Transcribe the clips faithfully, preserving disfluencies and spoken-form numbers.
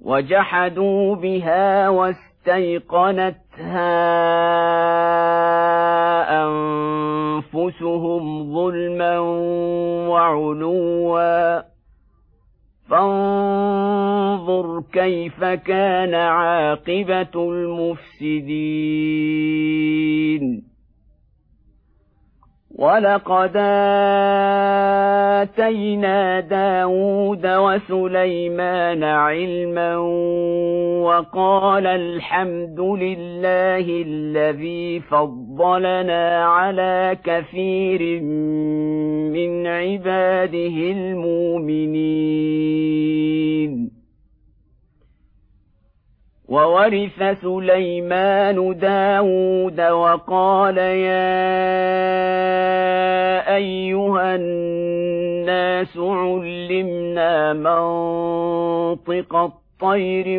وجحدوا بها واستيقنتها أنفسهم ظلما وعلوا فانظر كيف كان عاقبة المفسدين. ولقد آتينا داود وسليمان علما وقال الحمد لله الذي فضلنا على كثير من عباده المؤمنين. وورث سليمان داود وقال يا أيها الناس علمنا منطق الطير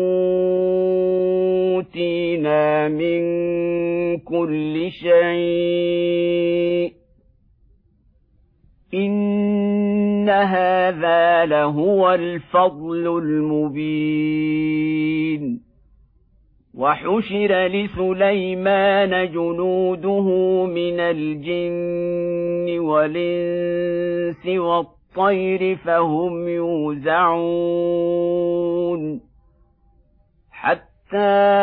وأوتينا من كل شيء إن هذا لهو الفضل المبين. وحشر لسليمان جنوده من الجن والإنس والطير فهم يوزعون حتى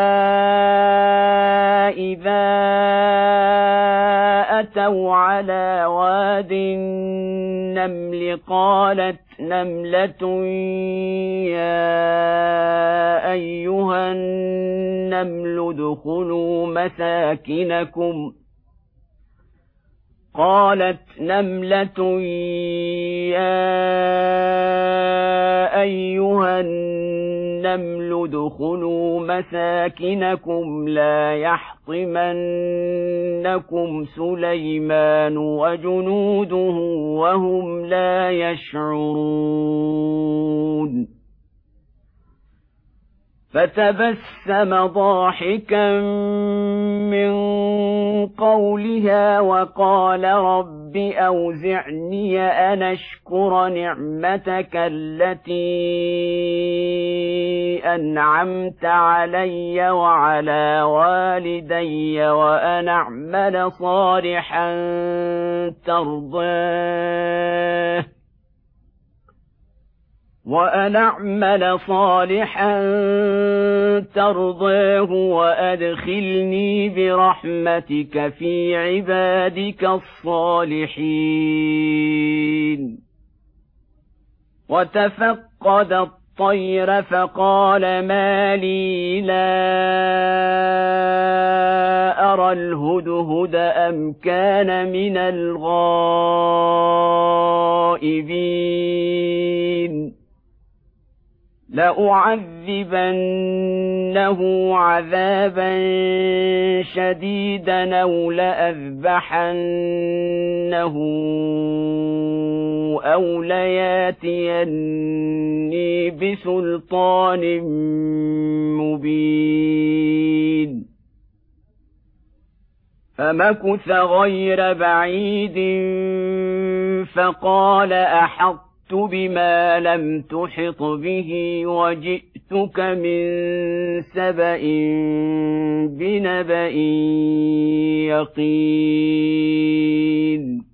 إذا أتوا على واد النمل قالت نملة يا أيها النمل ادخلوا مساكنكم قالت نملة يا أيها النمل ادخلوا مساكنكم لا يحطمنكم سليمان وجنوده وهم لا يشعرون. فتبسم ضاحكا من قولها وقال رب أوزعني أن أشكر نعمتك التي أنعمت علي وعلى والدي وأن أعمل صالحا ترضاه وأن أعمل صالحا ترضاه وأدخلني برحمتك في عبادك الصالحين. وتفقد الطير فقال ما لي لا أرى الهدهد أم كان من الغائبين لأعذبنه عذابا شديدا أو لأذبحنه أو لياتيني بسلطان مبين. فمكث غير بعيد فقال أحط بما لم تحط به وجئتك من سبأ بنبأ يقين.